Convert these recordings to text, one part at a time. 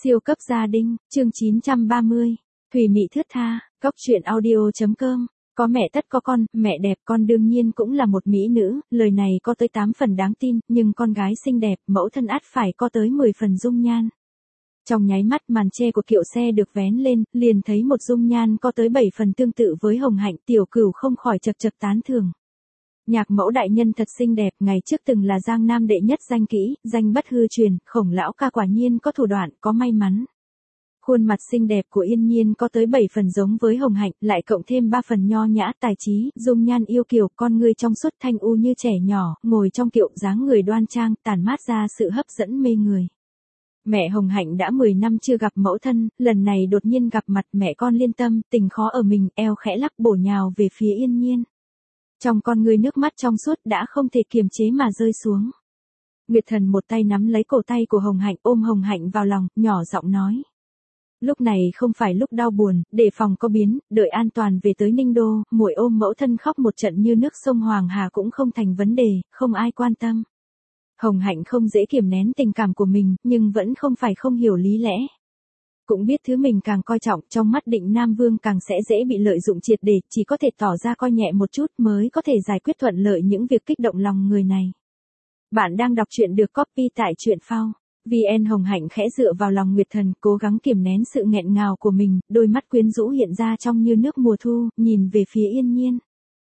Siêu cấp gia đình, chương 930. Thùy Mị thướt tha, cóc truyện audio.com. Có mẹ tất có con, mẹ đẹp con đương nhiên cũng là một mỹ nữ, lời này có tới 8 phần đáng tin, nhưng con gái xinh đẹp, mẫu thân ắt phải có tới 10 phần dung nhan. Trong nháy mắt màn che của kiệu xe được vén lên, liền thấy một dung nhan có tới 7 phần tương tự với Hồng Hạnh, Tiểu Cửu không khỏi chật chật tán thưởng. Nhạc mẫu đại nhân thật xinh đẹp, ngày trước từng là Giang Nam đệ nhất danh kỹ, danh bất hư truyền, Khổng lão ca quả nhiên có thủ đoạn, có may mắn. Khuôn mặt xinh đẹp của Yên Nhiên có tới 7 phần giống với Hồng Hạnh, lại cộng thêm 3 phần nho nhã, tài trí, dung nhan yêu kiều, con người trong suốt thanh u như trẻ nhỏ, ngồi trong kiệu dáng người đoan trang, tản mát ra sự hấp dẫn mê người. Mẹ Hồng Hạnh đã 10 năm chưa gặp mẫu thân, lần này đột nhiên gặp mặt mẹ con liên tâm, tình khó ở mình, eo khẽ lắc bổ nhào về phía Yên Nhiên. Trong con người nước mắt trong suốt đã không thể kiềm chế mà rơi xuống. Nguyệt Thần một tay nắm lấy cổ tay của Hồng Hạnh, ôm Hồng Hạnh vào lòng, nhỏ giọng nói. Lúc này không phải lúc đau buồn, để phòng có biến, đợi an toàn về tới Ninh Đô, muội ôm mẫu thân khóc một trận như nước sông Hoàng Hà cũng không thành vấn đề, không ai quan tâm. Hồng Hạnh không dễ kiềm nén tình cảm của mình, nhưng vẫn không phải không hiểu lý lẽ. Cũng biết thứ mình càng coi trọng, trong mắt Định Nam Vương càng sẽ dễ bị lợi dụng triệt để, chỉ có thể tỏ ra coi nhẹ một chút mới có thể giải quyết thuận lợi những việc kích động lòng người này. Bạn đang đọc truyện được copy tại truyện phao. VN. Hồng Hạnh khẽ dựa vào lòng Nguyệt Thần, cố gắng kiềm nén sự nghẹn ngào của mình, đôi mắt quyến rũ hiện ra trong như nước mùa thu, nhìn về phía Yên Nhiên.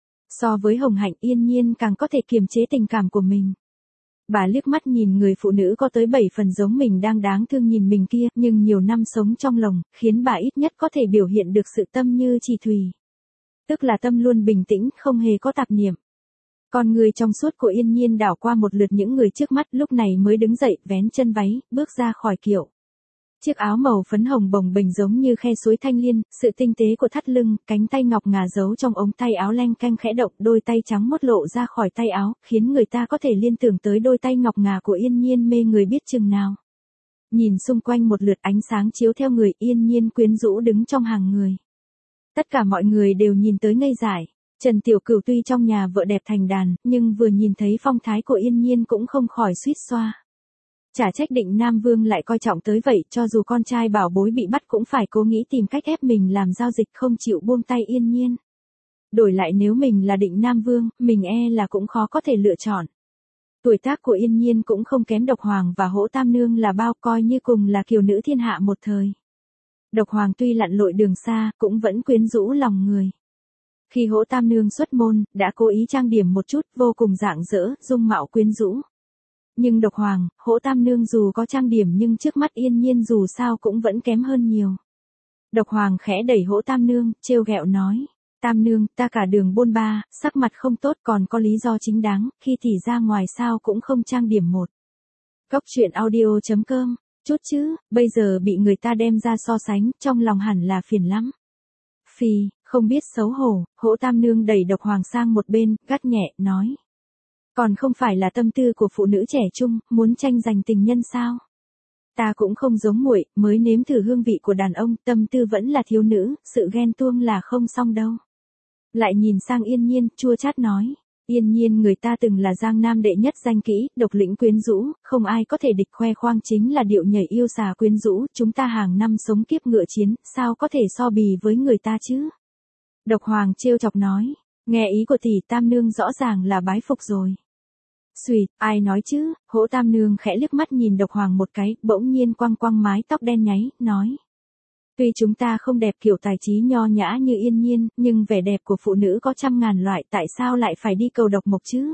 So với Hồng Hạnh, Yên Nhiên càng có thể kiềm chế tình cảm của mình. Bà liếc mắt nhìn người phụ nữ có tới 7 phần giống mình đang đáng thương nhìn mình kia, nhưng nhiều năm sống trong lồng, khiến bà ít nhất có thể biểu hiện được sự tâm như chỉ thủy. Tức là tâm luôn bình tĩnh, không hề có tạp niệm. Con người trong suốt của Yên Nhiên đảo qua một lượt những người trước mắt, lúc này mới đứng dậy, vén chân váy, bước ra khỏi kiệu. Chiếc áo màu phấn hồng bồng bềnh giống như khe suối thanh liên, sự tinh tế của thắt lưng, cánh tay ngọc ngà giấu trong ống tay áo leng keng khẽ động, đôi tay trắng mốt lộ ra khỏi tay áo, khiến người ta có thể liên tưởng tới đôi tay ngọc ngà của Yên Nhiên mê người biết chừng nào. Nhìn xung quanh một lượt ánh sáng chiếu theo người, Yên Nhiên quyến rũ đứng trong hàng người. Tất cả mọi người đều nhìn tới ngây dại. Trần Tiểu Cửu tuy trong nhà vợ đẹp thành đàn, nhưng vừa nhìn thấy phong thái của Yên Nhiên cũng không khỏi suýt xoa. Chả trách Định Nam Vương lại coi trọng tới vậy, cho dù con trai bảo bối bị bắt cũng phải cố nghĩ tìm cách ép mình làm giao dịch, không chịu buông tay Yên Nhiên. Đổi lại nếu mình là Định Nam Vương, mình e là cũng khó có thể lựa chọn. Tuổi tác của Yên Nhiên cũng không kém Độc Hoàng và Hỗ Tam Nương là bao, coi như cùng là kiều nữ thiên hạ một thời. Độc Hoàng tuy lặn lội đường xa, cũng vẫn quyến rũ lòng người. Khi Hỗ Tam Nương xuất môn, đã cố ý trang điểm một chút, vô cùng rạng rỡ, dung mạo quyến rũ. Nhưng Độc Hoàng, Hỗ Tam Nương dù có trang điểm nhưng trước mắt Yên Nhiên dù sao cũng vẫn kém hơn nhiều. Độc Hoàng khẽ đẩy Hỗ Tam Nương, trêu ghẹo nói. Tam Nương, ta cả đường bôn ba, sắc mặt không tốt còn có lý do chính đáng, khi thì ra ngoài sao cũng không trang điểm một. Cóc truyện audio.com, chút chứ, bây giờ bị người ta đem ra so sánh, trong lòng hẳn là phiền lắm. Phì, không biết xấu hổ, Hỗ Tam Nương đẩy Độc Hoàng sang một bên, gắt nhẹ, nói. Còn không phải là tâm tư của phụ nữ trẻ trung, muốn tranh giành tình nhân sao? Ta cũng không giống muội, mới nếm thử hương vị của đàn ông, tâm tư vẫn là thiếu nữ, sự ghen tuông là không xong đâu. Lại nhìn sang Yên Nhiên, chua chát nói. Yên Nhiên người ta từng là Giang Nam đệ nhất danh kỹ, độc lĩnh quyến rũ, không ai có thể địch, khoe khoang chính là điệu nhảy yêu xà quyến rũ, chúng ta hàng năm sống kiếp ngựa chiến, sao có thể so bì với người ta chứ? Độc Hoàng trêu chọc nói, nghe ý của tỷ Tam Nương rõ ràng là bái phục rồi. Xùyệt, ai nói chứ? Hỗ Tam Nương khẽ liếc mắt nhìn Độc Hoàng một cái, bỗng nhiên quăng quăng mái tóc đen nháy, nói. Tuy chúng ta không đẹp kiểu tài trí nho nhã như Yên Nhiên, nhưng vẻ đẹp của phụ nữ có trăm ngàn loại, tại sao lại phải đi cầu độc mộc chứ?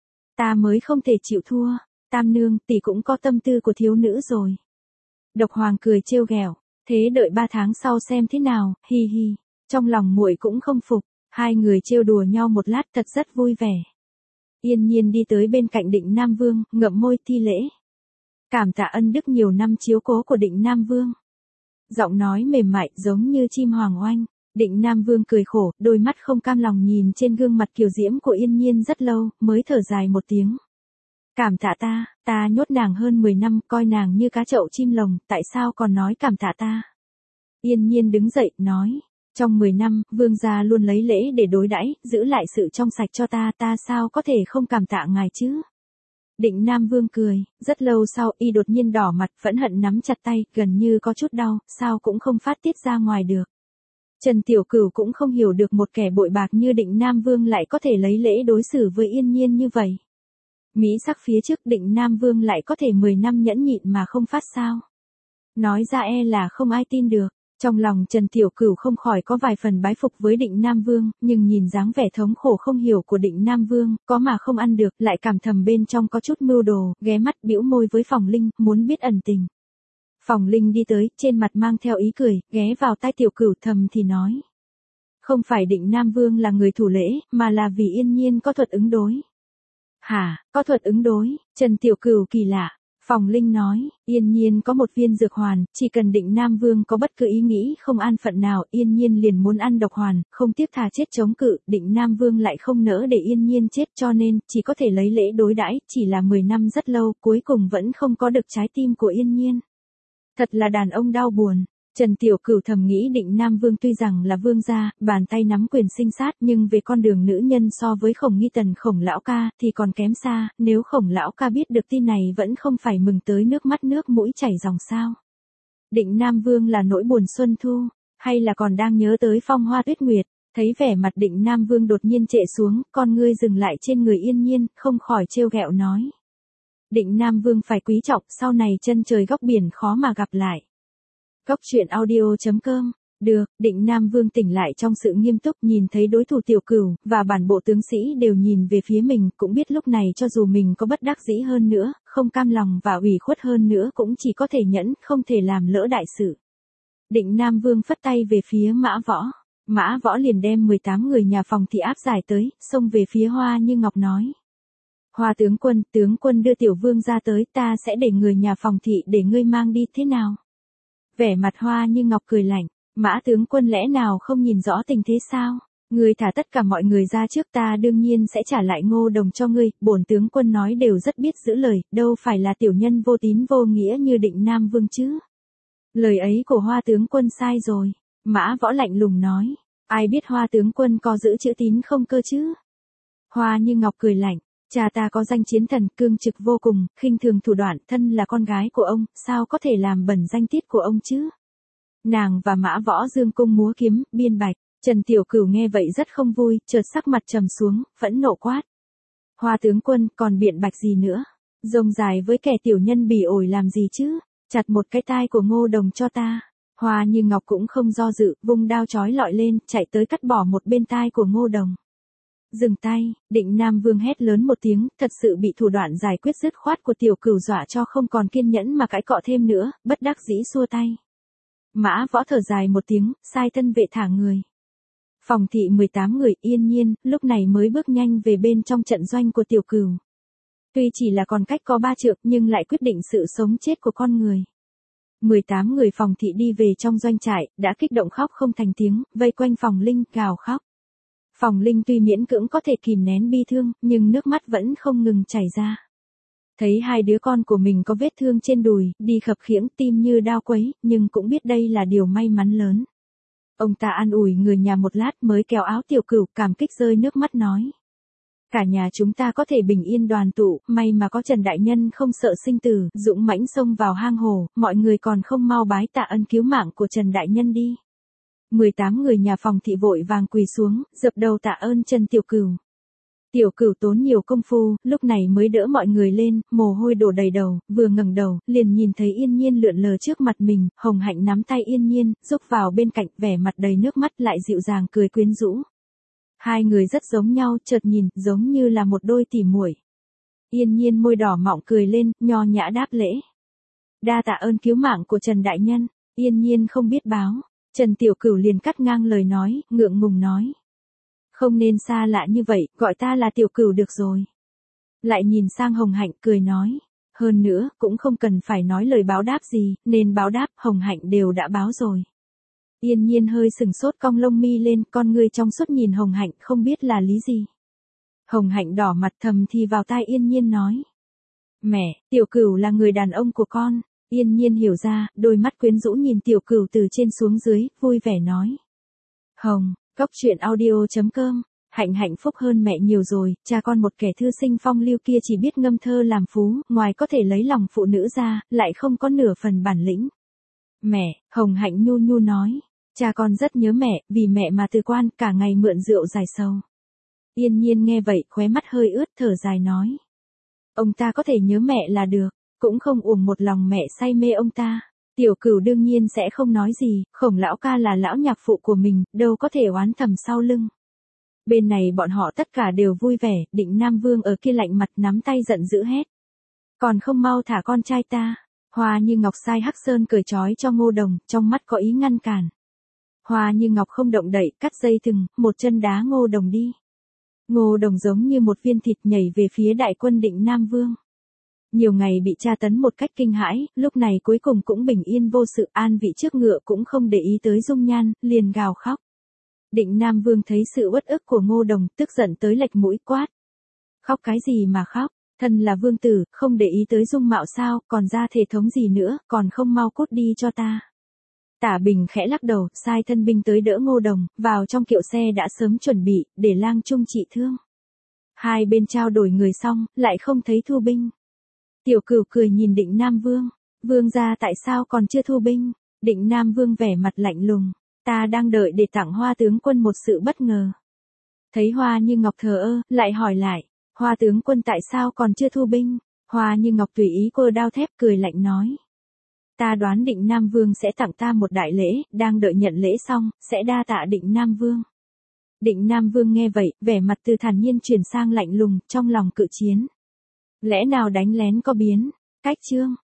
Ta mới không thể chịu thua, Tam Nương, tỷ cũng có tâm tư của thiếu nữ rồi. Độc Hoàng cười trêu ghẹo, thế đợi 3 tháng sau xem thế nào, hi hi. Trong lòng muội cũng không phục, hai người trêu đùa nhau một lát thật rất vui vẻ. Yên Nhiên đi tới bên cạnh Định Nam Vương, ngậm môi thi lễ. Cảm tạ ân đức nhiều năm chiếu cố của Định Nam Vương. Giọng nói mềm mại giống như chim hoàng oanh. Định Nam Vương cười khổ, đôi mắt không cam lòng nhìn trên gương mặt kiều diễm của Yên Nhiên rất lâu, mới thở dài một tiếng. Cảm tạ ta nhốt nàng hơn 10 năm, coi nàng như cá chậu chim lồng, tại sao còn nói cảm tạ ta? Yên Nhiên đứng dậy, nói. Trong 10 năm, Vương gia luôn lấy lễ để đối đãi, giữ lại sự trong sạch cho ta sao có thể không cảm tạ ngài chứ? Định Nam Vương cười, rất lâu sau y đột nhiên đỏ mặt, phẫn hận nắm chặt tay, gần như có chút đau, sao cũng không phát tiết ra ngoài được. Trần Tiểu Cửu cũng không hiểu được một kẻ bội bạc như Định Nam Vương lại có thể lấy lễ đối xử với Yên Nhiên như vậy. Mỹ sắc phía trước Định Nam Vương lại có thể 10 năm nhẫn nhịn mà không phát sao. Nói ra e là không ai tin được. Trong lòng Trần Tiểu Cửu không khỏi có vài phần bái phục với Định Nam Vương, nhưng nhìn dáng vẻ thống khổ không hiểu của Định Nam Vương, có mà không ăn được, lại cảm thầm bên trong có chút mưu đồ, ghé mắt bĩu môi với Phòng Linh, muốn biết ẩn tình. Phòng Linh đi tới, trên mặt mang theo ý cười, ghé vào tai Tiểu Cửu thầm thì nói. Không phải Định Nam Vương là người thủ lễ, mà là vì Yên Nhiên có thuật ứng đối. Hả, có thuật ứng đối, Trần Tiểu Cửu kỳ lạ. Phòng Linh nói, Yên Nhiên có một viên dược hoàn, chỉ cần Định Nam Vương có bất cứ ý nghĩ không an phận nào, Yên Nhiên liền muốn ăn độc hoàn, không tiếc thà chết chống cự, Định Nam Vương lại không nỡ để Yên Nhiên chết cho nên, chỉ có thể lấy lễ đối đãi, chỉ là 10 năm rất lâu, cuối cùng vẫn không có được trái tim của Yên Nhiên. Thật là đàn ông đau buồn. Trần Tiểu Cửu thầm nghĩ Định Nam Vương tuy rằng là vương gia, bàn tay nắm quyền sinh sát nhưng về con đường nữ nhân so với Khổng Nghi Tần Khổng lão ca thì còn kém xa, nếu Khổng lão ca biết được tin này vẫn không phải mừng tới nước mắt nước mũi chảy ròng sao. Định Nam Vương là nỗi buồn xuân thu, hay là còn đang nhớ tới phong hoa tuyết nguyệt, thấy vẻ mặt Định Nam Vương đột nhiên trệ xuống, con ngươi dừng lại trên người Yên Nhiên, không khỏi trêu ghẹo nói. Định Nam Vương phải quý trọng, sau này chân trời góc biển khó mà gặp lại. Góc truyện audio.com. Được, Định Nam Vương tỉnh lại trong sự nghiêm túc, nhìn thấy đối thủ Tiểu Cửu và bản bộ tướng sĩ đều nhìn về phía mình, cũng biết lúc này cho dù mình có bất đắc dĩ hơn nữa, không cam lòng và ủy khuất hơn nữa cũng chỉ có thể nhẫn, không thể làm lỡ đại sự. Định Nam Vương phất tay về phía Mã Võ. Mã Võ liền đem 18 người nhà Phòng Thị áp giải tới, xông về phía Hoa Như Ngọc nói. Hoa tướng quân đưa Tiểu Vương ra tới, ta sẽ để người nhà Phòng Thị để ngươi mang đi thế nào? Vẻ mặt Hoa Như Ngọc cười lạnh, Mã tướng quân lẽ nào không nhìn rõ tình thế sao? Ngươi thả tất cả mọi người ra trước, ta đương nhiên sẽ trả lại Ngô Đồng cho ngươi, bổn tướng quân nói đều rất biết giữ lời, đâu phải là tiểu nhân vô tín vô nghĩa như Định Nam Vương chứ. Lời ấy của Hoa tướng quân sai rồi, Mã Võ lạnh lùng nói, ai biết Hoa tướng quân có giữ chữ tín không cơ chứ? Hoa Như Ngọc cười lạnh. Cha ta có danh chiến thần, cương trực vô cùng, khinh thường thủ đoạn, thân là con gái của ông, sao có thể làm bẩn danh tiết của ông chứ? Nàng và Mã Võ dương cung múa kiếm, biên bạch, Trần Tiểu Cửu nghe vậy rất không vui, chợt sắc mặt trầm xuống, phẫn nộ quát. Hoa tướng quân, còn biện bạch gì nữa? Rông dài với kẻ tiểu nhân bỉ ổi làm gì chứ? Chặt một cái tai của Ngô Đồng cho ta. Hoa Như Ngọc cũng không do dự, vung đao chói lọi lên, chạy tới cắt bỏ một bên tai của Ngô Đồng. Dừng tay, Định Nam Vương hét lớn một tiếng, thật sự bị thủ đoạn giải quyết dứt khoát của Tiểu Cửu dọa cho không còn kiên nhẫn mà cãi cọ thêm nữa, bất đắc dĩ xua tay. Mã Võ thở dài một tiếng, sai thân vệ thả người. Phòng Thị 18 người Yên Nhiên, lúc này mới bước nhanh về bên trong trận doanh của Tiểu Cửu. Tuy chỉ là còn cách có 3 trượng nhưng lại quyết định sự sống chết của con người. 18 người Phòng Thị đi về trong doanh trại, đã kích động khóc không thành tiếng, vây quanh Phòng Linh, gào khóc. Phòng Linh tuy miễn cưỡng có thể kìm nén bi thương, nhưng nước mắt vẫn không ngừng chảy ra. Thấy hai đứa con của mình có vết thương trên đùi, đi khập khiễng tim như đao quấy, nhưng cũng biết đây là điều may mắn lớn. Ông ta an ủi người nhà một lát mới kéo áo Tiểu Cửu, cảm kích rơi nước mắt nói. Cả nhà chúng ta có thể bình yên đoàn tụ, may mà có Trần Đại Nhân không sợ sinh tử, dũng mãnh xông vào hang hồ, mọi người còn không mau bái tạ ân cứu mạng của Trần Đại Nhân đi. 18 người nhà Phòng Thị vội vàng quỳ xuống, dập đầu tạ ơn Trần Tiểu Cửu. Tiểu Cửu tốn nhiều công phu, lúc này mới đỡ mọi người lên, mồ hôi đổ đầy đầu, vừa ngẩng đầu, liền nhìn thấy Yên Nhiên lượn lờ trước mặt mình, Hồng Hạnh nắm tay Yên Nhiên, rúc vào bên cạnh, vẻ mặt đầy nước mắt lại dịu dàng cười quyến rũ. Hai người rất giống nhau, chợt nhìn, giống như là một đôi tỉ muội. Yên Nhiên môi đỏ mọng cười lên, nho nhã đáp lễ. Đa tạ ơn cứu mạng của Trần Đại Nhân, Yên Nhiên không biết báo. Trần Tiểu Cửu liền cắt ngang lời nói, ngượng ngùng nói. Không nên xa lạ như vậy, gọi ta là Tiểu Cửu được rồi. Lại nhìn sang Hồng Hạnh cười nói. Hơn nữa, cũng không cần phải nói lời báo đáp gì, nên báo đáp, Hồng Hạnh đều đã báo rồi. Yên Nhiên hơi sừng sốt cong lông mi lên, con ngươi trong suốt nhìn Hồng Hạnh không biết là lý gì. Hồng Hạnh đỏ mặt thầm thì vào tai Yên Nhiên nói. Mẹ, Tiểu Cửu là người đàn ông của con. Yên Nhiên hiểu ra, đôi mắt quyến rũ nhìn Tiểu Cửu từ trên xuống dưới, vui vẻ nói. Hồng, góc truyện audio.com Hạnh hạnh phúc hơn mẹ nhiều rồi, cha con một kẻ thư sinh phong lưu kia chỉ biết ngâm thơ làm phú, ngoài có thể lấy lòng phụ nữ ra, lại không có nửa phần bản lĩnh. Mẹ, Hồng Hạnh nhu nhu nói, cha con rất nhớ mẹ, vì mẹ mà từ quan cả ngày mượn rượu giải sầu. Yên Nhiên nghe vậy, khóe mắt hơi ướt thở dài nói. Ông ta có thể nhớ mẹ là được, cũng không uổng một lòng mẹ say mê ông ta. Tiểu Cửu đương nhiên sẽ không nói gì, Khổng lão ca là lão nhạc phụ của mình, đâu có thể oán thầm sau lưng. Bên này bọn họ tất cả đều vui vẻ, Định Nam Vương ở kia lạnh mặt nắm tay giận dữ hét. Còn không mau thả con trai ta. Hoa Như Ngọc sai Hắc Sơn cởi trói cho Ngô Đồng, trong mắt có ý ngăn cản. Hoa Như Ngọc không động đậy, cắt dây thừng, một chân đá Ngô Đồng đi. Ngô Đồng giống như một viên thịt nhảy về phía đại quân Định Nam Vương. Nhiều ngày bị tra tấn một cách kinh hãi, lúc này cuối cùng cũng bình yên vô sự, an vị trước ngựa cũng không để ý tới dung nhan, liền gào khóc. Định Nam Vương thấy sự uất ức của Ngô Đồng, tức giận tới lệch mũi quát. Khóc cái gì mà khóc, thân là vương tử, không để ý tới dung mạo sao, còn ra thể thống gì nữa, còn không mau cút đi cho ta. Tả Bình khẽ lắc đầu, sai thân binh tới đỡ Ngô Đồng, vào trong kiệu xe đã sớm chuẩn bị, để lang trung trị thương. Hai bên trao đổi người xong, lại không thấy thu binh. Tiểu Cửu cười nhìn Định Nam Vương, vương gia tại sao còn chưa thu binh? Định Nam Vương vẻ mặt lạnh lùng, ta đang đợi để tặng Hoa tướng quân một sự bất ngờ. Thấy Hoa Như Ngọc thờ ơ, lại hỏi lại, Hoa tướng quân tại sao còn chưa thu binh? Hoa Như Ngọc tùy ý cơ đao thép cười lạnh nói. Ta đoán Định Nam Vương sẽ tặng ta một đại lễ, đang đợi nhận lễ xong, sẽ đa tạ Định Nam Vương. Định Nam Vương nghe vậy, vẻ mặt từ thản nhiên chuyển sang lạnh lùng, trong lòng cự chiến. Lẽ nào đánh lén có biến? Cách chương